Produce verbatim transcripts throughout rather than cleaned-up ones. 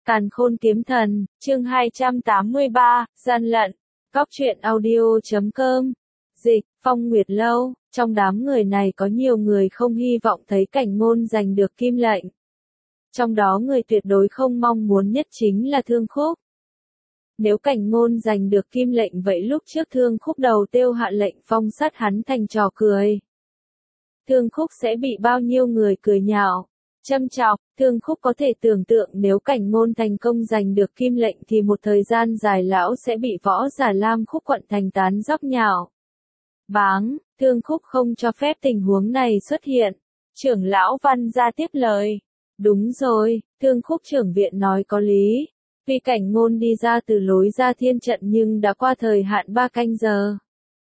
Càn khôn kiếm thần, chương hai trăm tám mươi ba, gian lận. Góc truyện audio chấm com. Dịch, Phong Nguyệt Lâu, trong đám người này có nhiều người không hy vọng thấy Cảnh Ngôn giành được kim lệnh. Trong đó người tuyệt đối không mong muốn nhất chính là Thương Khúc. Nếu Cảnh Ngôn giành được kim lệnh vậy lúc trước Thương Khúc đầu tiêu hạ lệnh phong sát hắn thành trò cười. Thương Khúc sẽ bị bao nhiêu người cười nhạo, châm chọc. Thương Khúc có thể tưởng tượng nếu Cảnh Ngôn thành công giành được kim lệnh thì một thời gian dài lão sẽ bị võ giả Lam Khúc quận thành tán dóc nhạo. Báng, Thương Khúc không cho phép tình huống này xuất hiện. Trưởng lão Văn ra tiếp lời. Đúng rồi, Thương Khúc trưởng viện nói có lý. Vì Cảnh Ngôn đi ra từ lối ra thiên trận nhưng đã qua thời hạn ba canh giờ.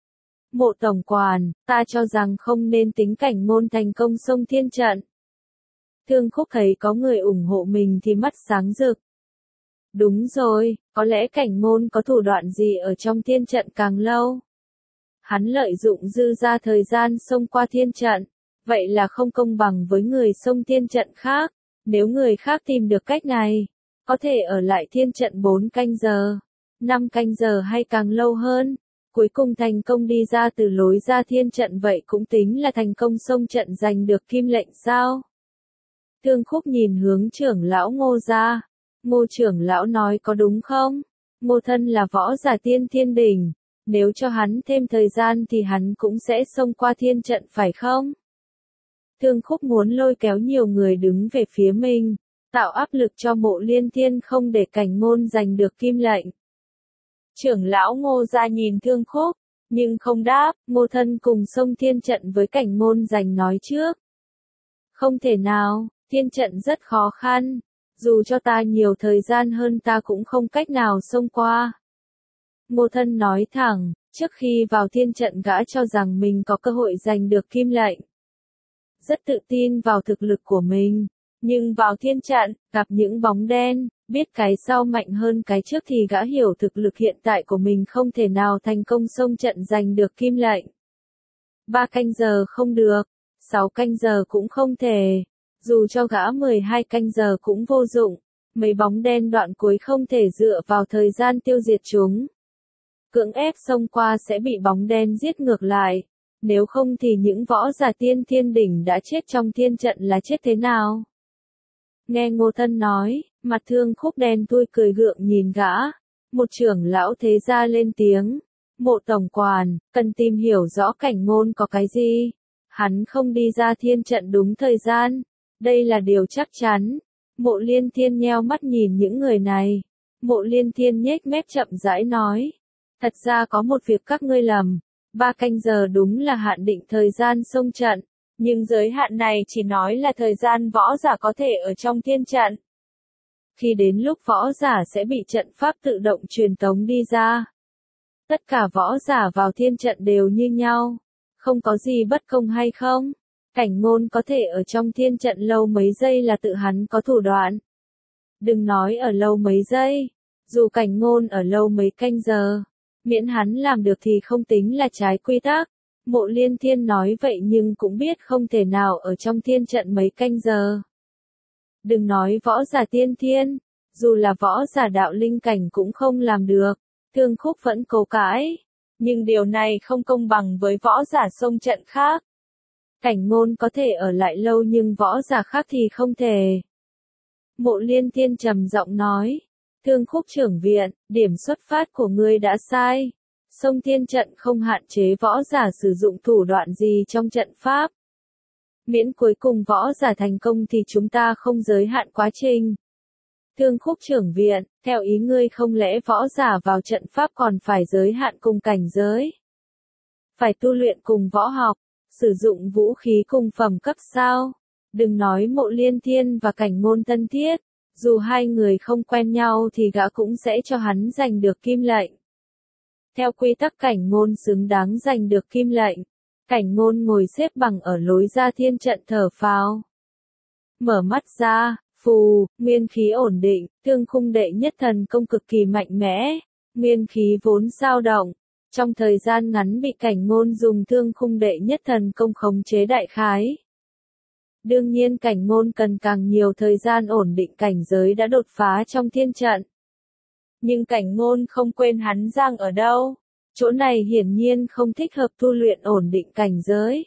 Mộ tổng quản, ta cho rằng không nên tính Cảnh Ngôn thành công xông thiên trận. Thương Khúc thấy có người ủng hộ mình thì mắt sáng rực. Đúng rồi, có lẽ Cảnh Ngôn có thủ đoạn gì ở trong thiên trận càng lâu. Hắn lợi dụng dư ra thời gian xông qua thiên trận, vậy là không công bằng với người xông thiên trận khác. Nếu người khác tìm được cách này, có thể ở lại thiên trận bốn canh giờ, năm canh giờ hay càng lâu hơn, cuối cùng thành công đi ra từ lối ra thiên trận vậy cũng tính là thành công xông trận giành được kim lệnh sao? Thương Khúc nhìn hướng trưởng lão Ngô ra. Ngô trưởng lão nói có đúng không? Ngô thân là võ giả tiên thiên đỉnh. Nếu cho hắn thêm thời gian thì hắn cũng sẽ xông qua thiên trận phải không? Thương Khúc muốn lôi kéo nhiều người đứng về phía mình, tạo áp lực cho Mộ Liên Thiên không để Cảnh Ngôn giành được kim lệnh. Trưởng lão Ngô ra nhìn Thương Khúc, nhưng không đáp. Ngô thân cùng xông thiên trận với Cảnh Ngôn giành nói trước. Không thể nào, thiên trận rất khó khăn. Dù cho ta nhiều thời gian hơn ta cũng không cách nào xông qua. Ngô thân nói thẳng, trước khi vào thiên trận gã cho rằng mình có cơ hội giành được kim lệnh. Rất tự tin vào thực lực của mình, nhưng vào thiên trận, gặp những bóng đen, biết cái sau mạnh hơn cái trước thì gã hiểu thực lực hiện tại của mình không thể nào thành công xông trận giành được kim lệnh. Ba canh giờ không được, sáu canh giờ cũng không thể, dù cho gã mười hai canh giờ cũng vô dụng, mấy bóng đen đoạn cuối không thể dựa vào thời gian tiêu diệt chúng. Cưỡng ép xông qua sẽ bị bóng đen giết ngược lại. Nếu không thì những võ giả tiên thiên đỉnh đã chết trong thiên trận là chết thế nào? Nghe Ngô thân nói, mặt Thương Khúc đen thui cười gượng nhìn gã. Một trưởng lão thế gia lên tiếng. Mộ tổng quản, cần tìm hiểu rõ Cảnh Ngôn có cái gì. Hắn không đi ra thiên trận đúng thời gian. Đây là điều chắc chắn. Mộ Liên Thiên nheo mắt nhìn những người này. Mộ Liên Thiên nhếch mép chậm rãi nói. Thật ra có một việc các ngươi lầm. Ba canh giờ đúng là hạn định thời gian xông trận, nhưng giới hạn này chỉ nói là thời gian võ giả có thể ở trong thiên trận. Khi đến lúc võ giả sẽ bị trận pháp tự động truyền tống đi ra. Tất cả võ giả vào thiên trận đều như nhau, không có gì bất công hay không. Cảnh Ngôn có thể ở trong thiên trận lâu mấy giây là tự hắn có thủ đoạn. Đừng nói ở lâu mấy giây, dù Cảnh Ngôn ở lâu mấy canh giờ. Miễn hắn làm được thì không tính là trái quy tắc. Mộ Liên Thiên nói vậy nhưng cũng biết không thể nào ở trong thiên trận mấy canh giờ. Đừng nói võ giả tiên thiên, dù là võ giả đạo linh cảnh cũng không làm được. Thương Khúc vẫn cố cãi, nhưng điều này không công bằng với võ giả xông trận khác. Cảnh Ngôn có thể ở lại lâu nhưng võ giả khác thì không thể. Mộ Liên Thiên trầm giọng nói. Thương Khúc trưởng viện, điểm xuất phát của ngươi đã sai. Xông thiên trận không hạn chế võ giả sử dụng thủ đoạn gì trong trận pháp. Miễn cuối cùng võ giả thành công thì chúng ta không giới hạn quá trình. Thương Khúc trưởng viện, theo ý ngươi không lẽ võ giả vào trận pháp còn phải giới hạn cùng cảnh giới? Phải tu luyện cùng võ học, sử dụng vũ khí cùng phẩm cấp sao? Đừng nói Mộ Liên Thiên và Cảnh Ngôn thân thiết. Dù hai người không quen nhau thì gã cũng sẽ cho hắn giành được kim lệnh. Theo quy tắc Cảnh Ngôn xứng đáng giành được kim lệnh. Cảnh Ngôn ngồi xếp bằng ở lối ra thiên trận thở phào. Mở mắt ra, phù, nguyên khí ổn định, Thương Khung đệ nhất thần công cực kỳ mạnh mẽ. Nguyên khí vốn dao động. Trong thời gian ngắn bị Cảnh Ngôn dùng Thương Khung đệ nhất thần công khống chế đại khái. Đương nhiên cảnh ngôn cần càng nhiều thời gian ổn định cảnh giới đã đột phá trong thiên trận. Nhưng cảnh ngôn không quên hắn giang ở đâu. Chỗ này hiển nhiên không thích hợp tu luyện ổn định cảnh giới.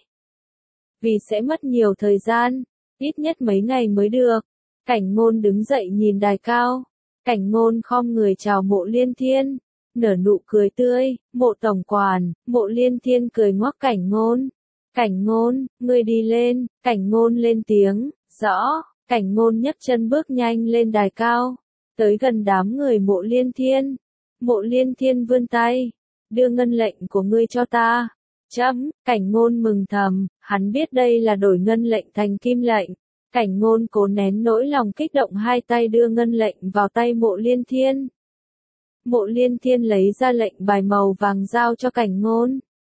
Vì sẽ mất nhiều thời gian, ít nhất mấy ngày mới được. Cảnh ngôn đứng dậy nhìn đài cao. Cảnh ngôn khom người chào Mộ Liên Thiên. Nở nụ cười tươi, Mộ tổng quản. Mộ Liên Thiên cười ngoắc cảnh ngôn. Cảnh ngôn, ngươi đi lên. Cảnh ngôn lên tiếng, rõ. Cảnh ngôn nhấc chân bước nhanh lên đài cao. Tới gần đám người Mộ Liên Thiên. Mộ Liên Thiên vươn tay. Đưa ngân lệnh của ngươi cho ta. Chấm, cảnh ngôn mừng thầm, hắn biết đây là đổi ngân lệnh thành kim lệnh. Cảnh ngôn cố nén nỗi lòng kích động, hai tay đưa ngân lệnh vào tay Mộ Liên Thiên. Mộ Liên Thiên lấy ra lệnh bài màu vàng giao cho cảnh ngôn.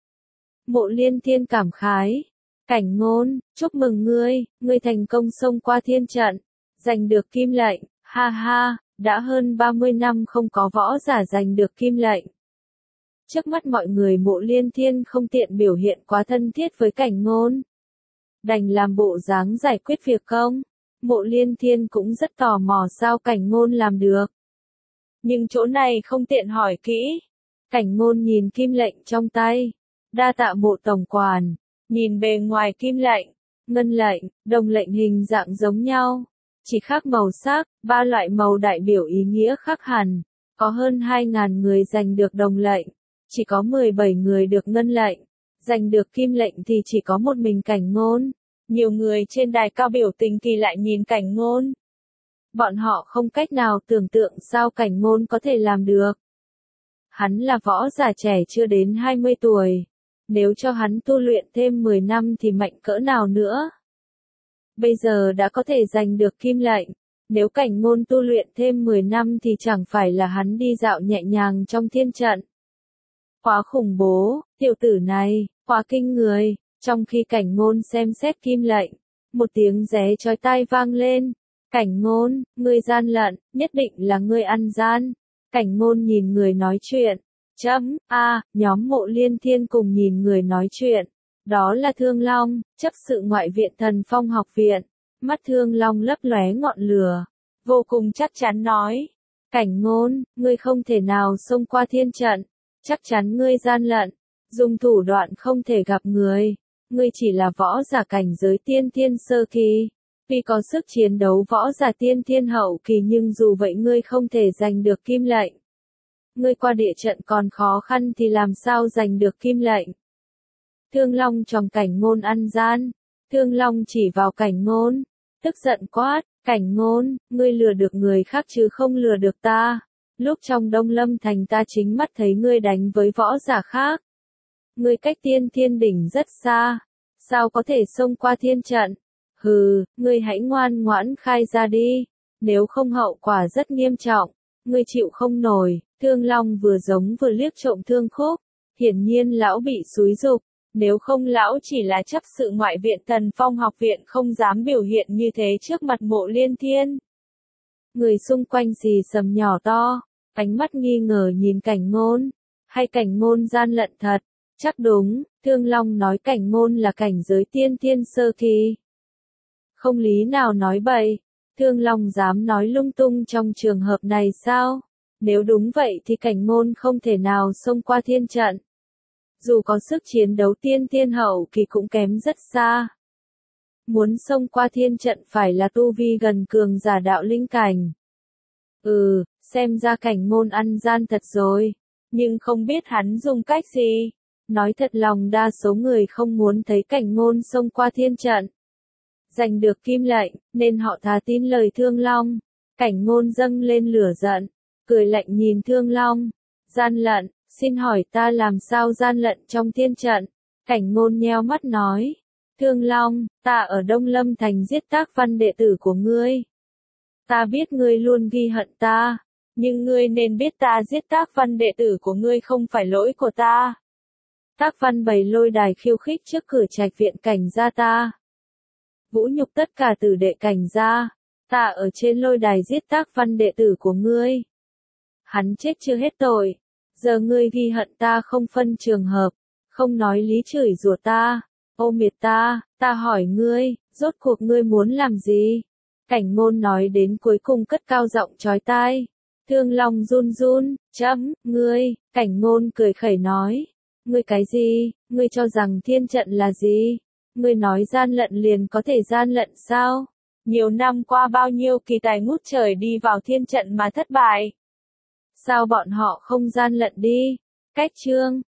Mộ Liên Thiên cảm khái. Cảnh ngôn, chúc mừng ngươi, ngươi thành công xông qua thiên trận, giành được kim lệnh, ha ha, đã hơn ba mươi năm không có võ giả giành được kim lệnh. Trước mắt mọi người Mộ Liên Thiên không tiện biểu hiện quá thân thiết với cảnh ngôn. Đành làm bộ dáng giải quyết việc công. Mộ Liên Thiên cũng rất tò mò sao cảnh ngôn làm được. Nhưng chỗ này không tiện hỏi kỹ. Cảnh ngôn nhìn kim lệnh trong tay. Đa tạ Mộ tổng quản. Nhìn bề ngoài kim lệnh, ngân lệnh, đồng lệnh hình dạng giống nhau. Chỉ khác màu sắc, ba loại màu đại biểu ý nghĩa khác hẳn. Có hơn hai nghìn người giành được đồng lệnh. Chỉ có mười bảy người được ngân lệnh. Giành được kim lệnh thì chỉ có một mình cảnh ngôn. Nhiều người trên đài cao biểu tình kỳ lạ nhìn cảnh ngôn. Bọn họ không cách nào tưởng tượng sao cảnh ngôn có thể làm được. Hắn là võ giả trẻ chưa đến hai mươi tuổi. Nếu cho hắn tu luyện thêm mười năm thì mạnh cỡ nào nữa. Bây giờ đã có thể giành được kim lệnh. Nếu cảnh ngôn tu luyện thêm mười năm thì chẳng phải là hắn đi dạo nhẹ nhàng trong thiên trận. Quá khủng bố, tiểu tử này, quá kinh người. Trong khi cảnh ngôn xem xét kim lệnh, một tiếng ré chói tai vang lên. Cảnh ngôn, ngươi gian lận, nhất định là ngươi ăn gian. Cảnh ngôn nhìn người nói chuyện. Chấm, a, à, nhóm Mộ Liên Thiên cùng nhìn người nói chuyện. Đó là Thương Long, chấp sự ngoại viện Thần Phong học viện. Mắt Thương Long lấp lóe ngọn lửa. Vô cùng chắc chắn nói. Cảnh ngôn, ngươi không thể nào xông qua thiên trận. Chắc chắn ngươi gian lận. Dùng thủ đoạn không thể gặp người. Ngươi chỉ là võ giả cảnh giới tiên thiên sơ kỳ. Vì có sức chiến đấu võ giả tiên thiên hậu kỳ nhưng dù vậy ngươi không thể giành được kim lệnh. Ngươi qua địa trận còn khó khăn thì làm sao giành được kim lệnh. Thương Long trong cảnh ngôn ăn gian. Thương Long chỉ vào cảnh ngôn. Tức giận quát, cảnh ngôn, ngươi lừa được người khác chứ không lừa được ta. Lúc trong Đông Lâm Thành ta chính mắt thấy ngươi đánh với võ giả khác. Ngươi cách tiên thiên đỉnh rất xa. Sao có thể xông qua thiên trận? Hừ, ngươi hãy ngoan ngoãn khai ra đi. Nếu không hậu quả rất nghiêm trọng. Ngươi chịu không nổi. Thương Long vừa giống vừa liếc trộm Thương Khúc. Hiển nhiên lão bị xúi giục. Nếu không lão chỉ là chấp sự ngoại viện Thần Phong học viện không dám biểu hiện như thế trước mặt Mộ Liên Thiên. Người xung quanh xì xầm nhỏ to. Ánh mắt nghi ngờ nhìn cảnh ngôn. Hay cảnh ngôn gian lận thật? Chắc đúng, Thương Long nói cảnh ngôn là cảnh giới tiên thiên sơ kỳ. Không lý nào nói bậy. Thương Long dám nói lung tung trong trường hợp này sao? Nếu đúng vậy thì cảnh ngôn không thể nào xông qua thiên trận. Dù có sức chiến đấu tiên thiên hậu kỳ cũng kém rất xa. Muốn xông qua thiên trận phải là tu vi gần cường giả đạo linh cảnh. Ừ, xem ra cảnh ngôn ăn gian thật rồi. Nhưng không biết hắn dùng cách gì. Nói thật lòng đa số người không muốn thấy cảnh ngôn xông qua thiên trận. Giành được kim lệnh, nên họ thà tin lời Thương Long. Cảnh ngôn dâng lên lửa giận. Cười lạnh nhìn Thương Long. Gian lận, xin hỏi ta làm sao gian lận trong thiên trận? Cảnh ngôn nheo mắt nói. Thương Long, ta ở Đông Lâm Thành giết Tác Văn đệ tử của ngươi. Ta biết ngươi luôn ghi hận ta. Nhưng ngươi nên biết ta giết Tác Văn đệ tử của ngươi không phải lỗi của ta. Tác Văn bày lôi đài khiêu khích trước cửa trạch viện cảnh gia ta. Vũ nhục tất cả tử đệ cảnh gia. Ta ở trên lôi đài giết Tác Văn đệ tử của ngươi. Hắn chết chưa hết tội. Giờ ngươi ghi hận ta không phân trường hợp. Không nói lý chửi rủa ta. Ô miệt ta, ta hỏi ngươi, Rốt cuộc ngươi muốn làm gì? Cảnh ngôn nói đến cuối cùng cất cao giọng chói tai. Thương Long run run, chấm, ngươi, cảnh ngôn cười khẩy nói. Ngươi cái gì, ngươi cho rằng thiên trận là gì? Ngươi nói gian lận liền có thể gian lận sao? Nhiều năm qua bao nhiêu kỳ tài ngút trời đi vào thiên trận mà thất bại? Sao bọn họ không gian lận đi? Cách chương